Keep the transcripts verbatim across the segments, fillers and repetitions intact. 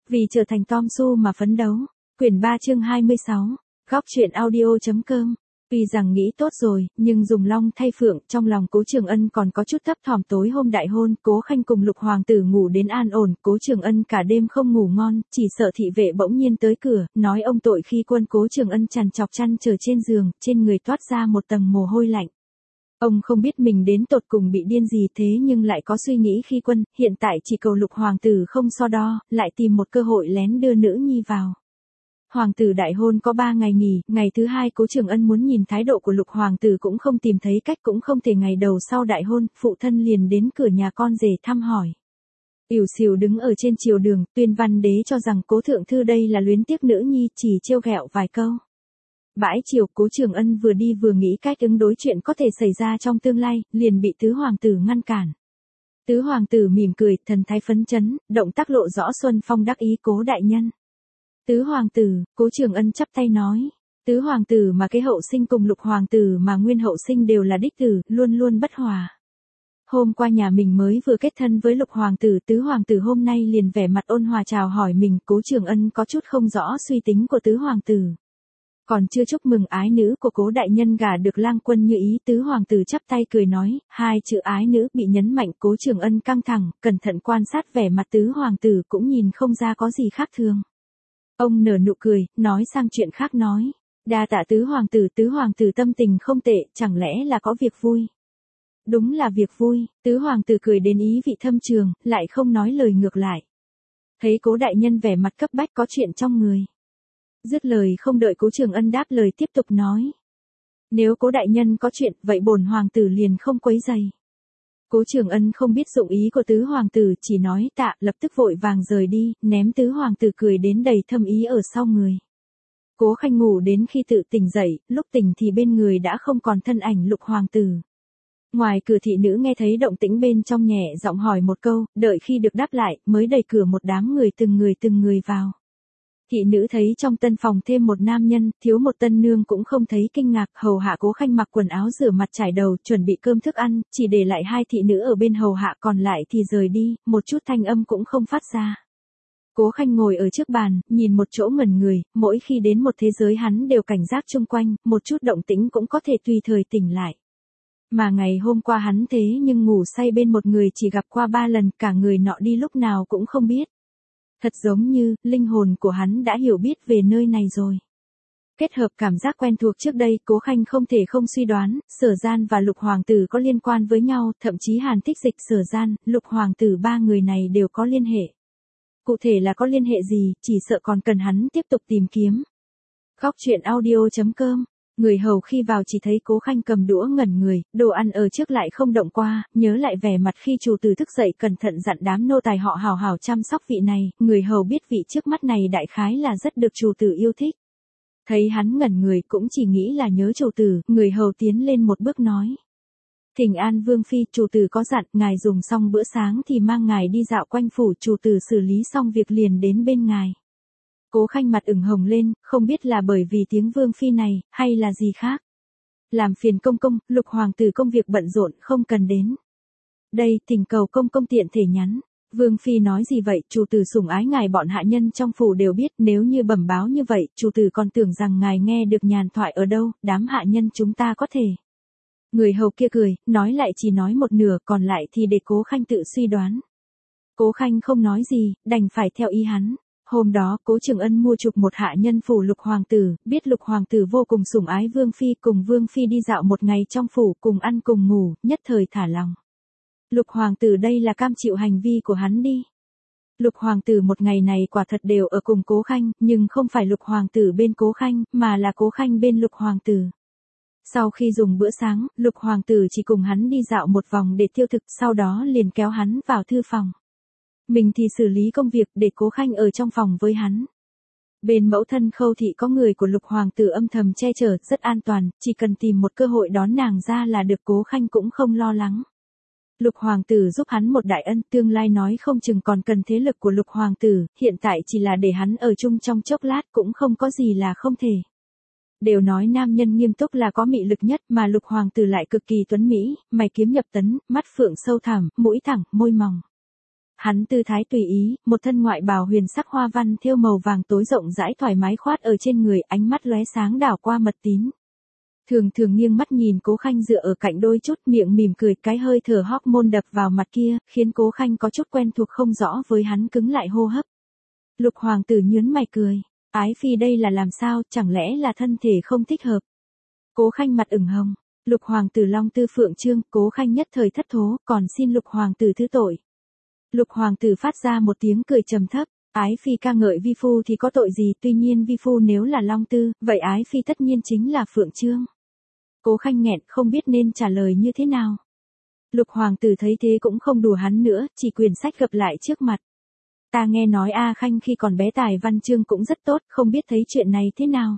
Vì trở thành Tom Su mà phấn đấu. Quyển ba chương hai mươi sáu. Góc truyện audio.com. Vì rằng nghĩ tốt rồi, nhưng dùng long thay phượng, trong lòng Cố Trường Ân còn có chút thấp thỏm. Tối hôm đại hôn, Cố Khanh cùng Lục Hoàng tử ngủ đến an ổn, Cố Trường Ân cả đêm không ngủ ngon, chỉ sợ thị vệ bỗng nhiên tới cửa, nói ông tội khi quân. Cố Trường Ân trằn trọc chăn chờ trên giường, trên người toát ra một tầng mồ hôi lạnh. Ông không biết mình đến tột cùng bị điên gì thế nhưng lại có suy nghĩ khi quân, hiện tại chỉ cầu Lục Hoàng tử không so đo, lại tìm một cơ hội lén đưa nữ nhi vào. Hoàng tử đại hôn có ba ngày nghỉ, ngày thứ hai Cố Trường Ân muốn nhìn thái độ của Lục Hoàng tử cũng không tìm thấy cách, cũng không thể. Ngày đầu sau đại hôn, phụ thân liền đến cửa nhà con rể thăm hỏi. Ỉu xìu đứng ở trên triều đường, tuyên văn đế cho rằng Cố thượng thư đây là luyến tiếc nữ nhi, chỉ trêu ghẹo vài câu. Bãi triều, Cố Trường Ân vừa đi vừa nghĩ cách ứng đối chuyện có thể xảy ra trong tương lai, liền bị tứ hoàng tử ngăn cản. Tứ hoàng tử mỉm cười, thần thái phấn chấn, động tác lộ rõ xuân phong đắc ý. Cố đại nhân. Tứ hoàng tử, Cố Trường Ân chắp tay nói. Tứ hoàng tử mà kế hậu sinh cùng Lục hoàng tử mà nguyên hậu sinh đều là đích tử, luôn luôn bất hòa. Hôm qua nhà mình mới vừa kết thân với Lục hoàng tử, tứ hoàng tử hôm nay liền vẻ mặt ôn hòa chào hỏi mình. Cố Trường Ân có chút không rõ suy tính của tứ hoàng tử. Còn chưa chúc mừng ái nữ của Cố đại nhân gả được lang quân như ý. Tứ hoàng tử chắp tay cười nói, hai chữ ái nữ bị nhấn mạnh. Cố Trường Ân căng thẳng, cẩn thận quan sát vẻ mặt tứ hoàng tử cũng nhìn không ra có gì khác thường. Ông nở nụ cười, nói sang chuyện khác nói, đa tạ tứ hoàng tử. Tứ hoàng tử tâm tình không tệ, chẳng lẽ là có việc vui? Đúng là việc vui. Tứ hoàng tử cười đến ý vị thâm trường, lại không nói lời ngược lại. Thấy Cố đại nhân vẻ mặt cấp bách có chuyện trong người. Dứt lời không đợi Cố Trường Ân đáp lời tiếp tục nói. Nếu Cố đại nhân có chuyện, vậy bổn hoàng tử liền không quấy rầy. Cố Trường Ân không biết dụng ý của tứ hoàng tử, chỉ nói tạ, lập tức vội vàng rời đi, ném tứ hoàng tử cười đến đầy thâm ý ở sau người. Cố Khanh ngủ đến khi tự tỉnh dậy, lúc tỉnh thì bên người đã không còn thân ảnh Lục hoàng tử. Ngoài cửa thị nữ nghe thấy động tĩnh bên trong nhẹ giọng hỏi một câu, đợi khi được đáp lại, mới đẩy cửa một đám người từng người từng người vào. Thị nữ thấy trong tân phòng thêm một nam nhân, thiếu một tân nương cũng không thấy kinh ngạc. Hầu hạ Cố Khanh mặc quần áo rửa mặt trải đầu, chuẩn bị cơm thức ăn, chỉ để lại hai thị nữ ở bên hầu hạ, còn lại thì rời đi, một chút thanh âm cũng không phát ra. Cố Khanh ngồi ở trước bàn, nhìn một chỗ ngẩn người, mỗi khi đến một thế giới hắn đều cảnh giác chung quanh, một chút động tĩnh cũng có thể tùy thời tỉnh lại. Mà ngày hôm qua hắn thế nhưng ngủ say bên một người chỉ gặp qua ba lần, cả người nọ đi lúc nào cũng không biết. Thật giống như, linh hồn của hắn đã hiểu biết về nơi này rồi. Kết hợp cảm giác quen thuộc trước đây, Cố Khanh không thể không suy đoán, Sở Gian và Lục hoàng tử có liên quan với nhau, thậm chí Hàn Thích Dịch, Sở Gian, Lục hoàng tử ba người này đều có liên hệ. Cụ thể là có liên hệ gì, chỉ sợ còn cần hắn tiếp tục tìm kiếm. Góc truyện audio.com. Người hầu khi vào chỉ thấy Cố Khanh cầm đũa ngẩn người, đồ ăn ở trước lại không động qua, nhớ lại vẻ mặt khi chủ tử thức dậy cẩn thận dặn đám nô tài họ hào hào chăm sóc vị này, người hầu biết vị trước mắt này đại khái là rất được chủ tử yêu thích. Thấy hắn ngẩn người cũng chỉ nghĩ là nhớ chủ tử, người hầu tiến lên một bước nói. Thỉnh an vương phi, chủ tử có dặn, ngài dùng xong bữa sáng thì mang ngài đi dạo quanh phủ, chủ tử xử lý xong việc liền đến bên ngài. Cố Khanh mặt ửng hồng lên, không biết là bởi vì tiếng vương phi này, hay là gì khác. Làm phiền công công, Lục hoàng tử công việc bận rộn, không cần đến. Đây, thỉnh cầu công công tiện thể nhắn. Vương phi nói gì vậy, chủ tử sủng ái ngài, bọn hạ nhân trong phủ đều biết, nếu như bẩm báo như vậy, chủ tử còn tưởng rằng ngài nghe được nhàn thoại ở đâu, đám hạ nhân chúng ta có thể. Người hầu kia cười, nói lại chỉ nói một nửa, còn lại thì để Cố Khanh tự suy đoán. Cố Khanh không nói gì, đành phải theo ý hắn. Hôm đó, Cố Trường Ân mua chuộc một hạ nhân phủ Lục hoàng tử, biết Lục hoàng tử vô cùng sủng ái vương phi, cùng vương phi đi dạo một ngày trong phủ, cùng ăn cùng ngủ, nhất thời thả lòng. Lục hoàng tử đây là cam chịu hành vi của hắn đi. Lục hoàng tử một ngày này quả thật đều ở cùng Cố Khanh, nhưng không phải Lục hoàng tử bên Cố Khanh, mà là Cố Khanh bên Lục hoàng tử. Sau khi dùng bữa sáng, Lục hoàng tử chỉ cùng hắn đi dạo một vòng để tiêu thực, sau đó liền kéo hắn vào thư phòng. Mình thì xử lý công việc để Cố Khanh ở trong phòng với hắn. Bên mẫu thân Khâu thị có người của Lục hoàng tử âm thầm che chở, rất an toàn, chỉ cần tìm một cơ hội đón nàng ra là được, Cố Khanh cũng không lo lắng. Lục hoàng tử giúp hắn một đại ân, tương lai nói không chừng còn cần thế lực của Lục hoàng tử, hiện tại chỉ là để hắn ở chung trong chốc lát cũng không có gì là không thể. Đều nói nam nhân nghiêm túc là có mị lực nhất, mà Lục hoàng tử lại cực kỳ tuấn mỹ, mày kiếm nhập tấn, mắt phượng sâu thẳm, mũi thẳng, môi mỏng. Hắn tư thái tùy ý, một thân ngoại bào huyền sắc hoa văn thêu màu vàng tối rộng rãi thoải mái khoát ở trên người, ánh mắt lóe sáng đảo qua mật tín. Thường thường nghiêng mắt nhìn Cố Khanh dựa ở cạnh đôi chút, miệng mỉm cười, cái hơi thở hormone đập vào mặt kia, khiến Cố Khanh có chút quen thuộc không rõ với hắn cứng lại hô hấp. Lục hoàng tử nhướng mày cười, ái phi đây là làm sao, chẳng lẽ là thân thể không thích hợp. Cố Khanh mặt ửng hồng, Lục hoàng tử long tư phượng trương, Cố Khanh nhất thời thất thố, còn xin Lục hoàng tử thứ tội. Lục hoàng tử phát ra một tiếng cười trầm thấp, ái phi ca ngợi vi phu thì có tội gì, tuy nhiên vi phu nếu là long tư, vậy ái phi tất nhiên chính là phượng trương. Cố Khanh nghẹn không biết nên trả lời như thế nào. Lục hoàng tử thấy thế cũng không đùa hắn nữa, chỉ quyển sách gập lại trước mặt. Ta nghe nói A Khanh khi còn bé tài văn chương cũng rất tốt, không biết thấy chuyện này thế nào.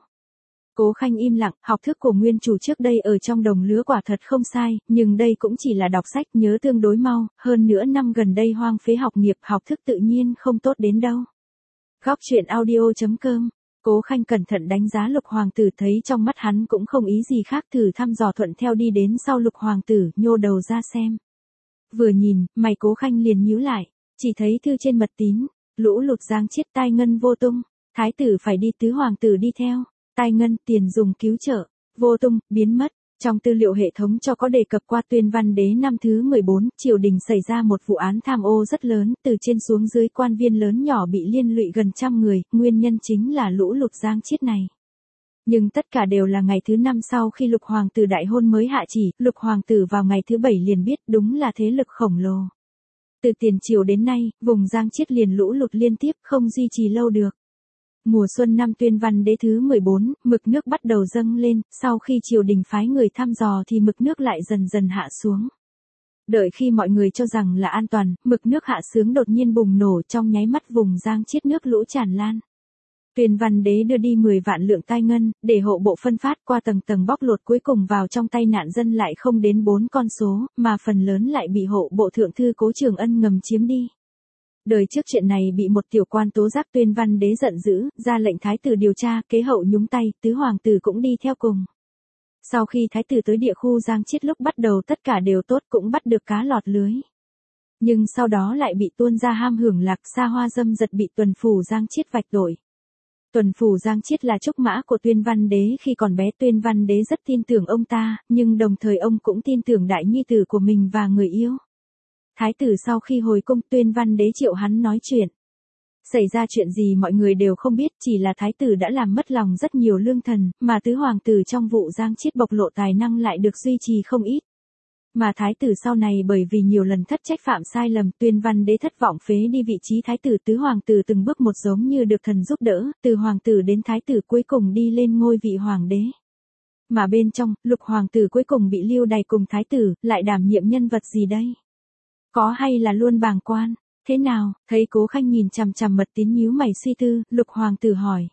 Cố Khanh im lặng, học thức của nguyên chủ trước đây ở trong đồng lứa quả thật không sai, nhưng đây cũng chỉ là đọc sách nhớ tương đối mau, hơn nữa năm gần đây hoang phế học nghiệp, học thức tự nhiên không tốt đến đâu. Góc truyện audio chấm com. Cố Khanh cẩn thận đánh giá Lục hoàng tử, thấy trong mắt hắn cũng không ý gì khác, thử thăm dò thuận theo đi đến sau Lục hoàng tử, nhô đầu ra xem. Vừa nhìn, mày Cố Khanh liền nhíu lại, chỉ thấy thư trên mật tín, lũ lụt giang chiết tai ngân vô tung, thái tử phải đi, tứ hoàng tử đi theo, tai ngân tiền dùng cứu trợ, vô tung, biến mất. Trong tư liệu hệ thống cho có đề cập qua Tuyên Văn Đế năm thứ mười bốn, triều đình xảy ra một vụ án tham ô rất lớn, từ trên xuống dưới quan viên lớn nhỏ bị liên lụy gần trăm người, nguyên nhân chính là lũ lụt giang chiết này. Nhưng tất cả đều là ngày thứ năm sau khi Lục hoàng tử đại hôn mới hạ chỉ, Lục hoàng tử vào ngày thứ bảy liền biết đúng là thế lực khổng lồ. Từ tiền triều đến nay, vùng giang chiết liền lũ lụt liên tiếp không duy trì lâu được. Mùa xuân năm Tuyên Văn Đế thứ mười bốn, mực nước bắt đầu dâng lên, sau khi triều đình phái người thăm dò thì mực nước lại dần dần hạ xuống. Đợi khi mọi người cho rằng là an toàn, mực nước hạ xuống đột nhiên bùng nổ, trong nháy mắt vùng giang chiết nước lũ tràn lan. Tuyên Văn Đế đưa đi mười vạn lượng tai ngân, để hộ bộ phân phát qua tầng tầng bóc lột, cuối cùng vào trong tay nạn dân lại không đến bốn con số, mà phần lớn lại bị hộ bộ thượng thư Cố Trường Ân ngầm chiếm đi. Đời trước chuyện này bị một tiểu quan tố giác, Tuyên Văn Đế giận dữ, ra lệnh thái tử điều tra, kế hậu nhúng tay, tứ hoàng tử cũng đi theo cùng. Sau khi thái tử tới địa khu giang chiết lúc bắt đầu tất cả đều tốt, cũng bắt được cá lọt lưới. Nhưng sau đó lại bị tuôn ra ham hưởng lạc, xa hoa dâm dật, bị tuần phủ giang chiết vạch tội. Tuần phủ giang chiết là trúc mã của Tuyên Văn Đế khi còn bé, Tuyên Văn Đế rất tin tưởng ông ta, nhưng đồng thời ông cũng tin tưởng đại nhi tử của mình và người yêu. Thái tử sau khi hồi cung, Tuyên Văn Đế triệu hắn nói chuyện. Xảy ra chuyện gì mọi người đều không biết, chỉ là thái tử đã làm mất lòng rất nhiều lương thần, mà tứ hoàng tử trong vụ giang chiết bộc lộ tài năng lại được duy trì không ít. Mà thái tử sau này bởi vì nhiều lần thất trách phạm sai lầm, Tuyên Văn Đế thất vọng phế đi vị trí thái tử, tứ hoàng tử từng bước một giống như được thần giúp đỡ, từ hoàng tử đến thái tử cuối cùng đi lên ngôi vị hoàng đế. Mà bên trong, Lục hoàng tử cuối cùng bị lưu đày cùng thái tử, lại đảm nhiệm nhân vật gì đây? Có hay là luôn bàng quan? Thế nào? Thấy Cố Khanh nhìn chằm chằm mật tín nhíu mày suy tư, Lục hoàng tử hỏi.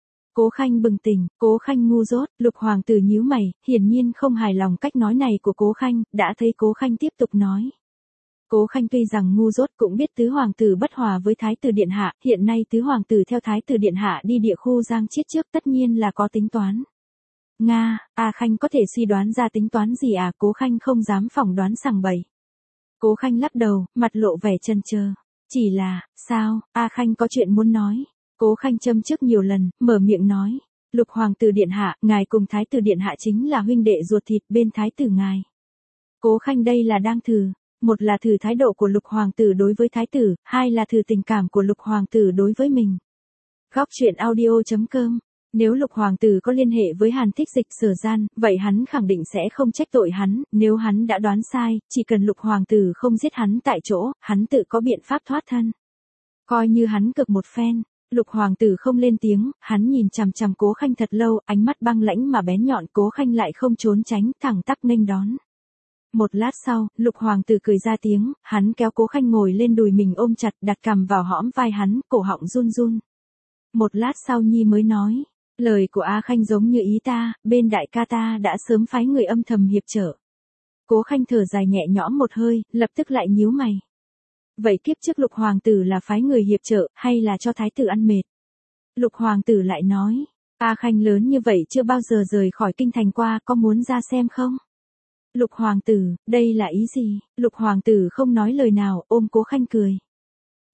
Cố Khanh bừng tỉnh, Cố Khanh ngu dốt, Lục hoàng tử nhíu mày, hiển nhiên không hài lòng cách nói này của Cố Khanh, đã thấy Cố Khanh tiếp tục nói. Cố Khanh tuy rằng ngu dốt cũng biết tứ hoàng tử bất hòa với thái tử điện hạ, hiện nay tứ hoàng tử theo thái tử điện hạ đi địa khu giang chiết trước tất nhiên là có tính toán. Nga, A Khanh có thể suy đoán ra tính toán gì à? Cố Khanh không dám phỏng đoán sằng bậy. Cố Khanh lắc đầu, mặt lộ vẻ chần chờ. Chỉ là, sao, A Khanh có chuyện muốn nói. Cố Khanh châm trước nhiều lần, mở miệng nói. Lục hoàng tử điện hạ, ngài cùng thái tử điện hạ chính là huynh đệ ruột thịt bên thái tử ngài. Cố Khanh đây là đang thử. Một là thử thái độ của Lục hoàng tử đối với thái tử, hai là thử tình cảm của Lục hoàng tử đối với mình. Góc truyện audio chấm com. Nếu Lục hoàng tử có liên hệ với Hàn Thích Dịch Sở Gian, vậy hắn khẳng định sẽ không trách tội hắn, nếu hắn đã đoán sai, chỉ cần Lục hoàng tử không giết hắn tại chỗ, hắn tự có biện pháp thoát thân. Coi như hắn cực một phen, Lục hoàng tử không lên tiếng, hắn nhìn chằm chằm Cố Khanh thật lâu, ánh mắt băng lãnh mà bén nhọn, Cố Khanh lại không trốn tránh, thẳng tắp nghênh đón. Một lát sau, Lục hoàng tử cười ra tiếng, hắn kéo Cố Khanh ngồi lên đùi mình ôm chặt, đặt cằm vào hõm vai hắn, cổ họng run run. Một lát sau Nhi mới nói. Lời của A Khanh giống như ý ta, bên đại ca ta đã sớm phái người âm thầm hiệp trợ. Cố Khanh thở dài nhẹ nhõm một hơi, lập tức lại nhíu mày. Vậy kiếp trước Lục hoàng tử là phái người hiệp trợ, hay là cho thái tử ăn mệt? Lục hoàng tử lại nói, A Khanh lớn như vậy chưa bao giờ rời khỏi kinh thành qua, có muốn ra xem không? Lục hoàng tử, đây là ý gì? Lục hoàng tử không nói lời nào, ôm Cố Khanh cười.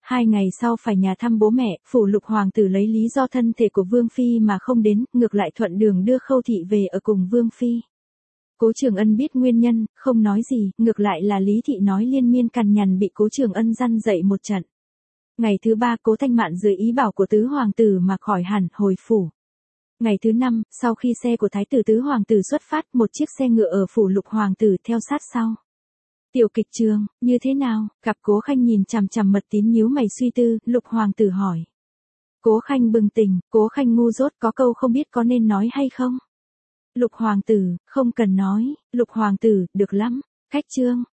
Hai ngày sau phải nhà thăm bố mẹ, phủ Lục hoàng tử lấy lý do thân thể của Vương Phi mà không đến, ngược lại thuận đường đưa Khâu Thị về ở cùng Vương Phi. Cố Trường Ân biết nguyên nhân, không nói gì, ngược lại là Lý Thị nói liên miên cằn nhằn bị Cố Trường Ân răn dậy một trận. Ngày thứ ba Cố Thanh Mạn dưới ý bảo của tứ hoàng tử mà khỏi hẳn, hồi phủ. Ngày thứ năm, sau khi xe của thái tử tứ hoàng tử xuất phát, một chiếc xe ngựa ở phủ Lục hoàng tử theo sát sau. Tiểu kịch trường, như thế nào? Cặp Cố Khanh nhìn chằm chằm Mật Tín nhíu mày suy tư, Lục hoàng tử hỏi. Cố Khanh bừng tỉnh, Cố Khanh ngu dốt, có câu không biết có nên nói hay không? Lục hoàng tử, không cần nói. Lục hoàng tử, được lắm. Khách trương,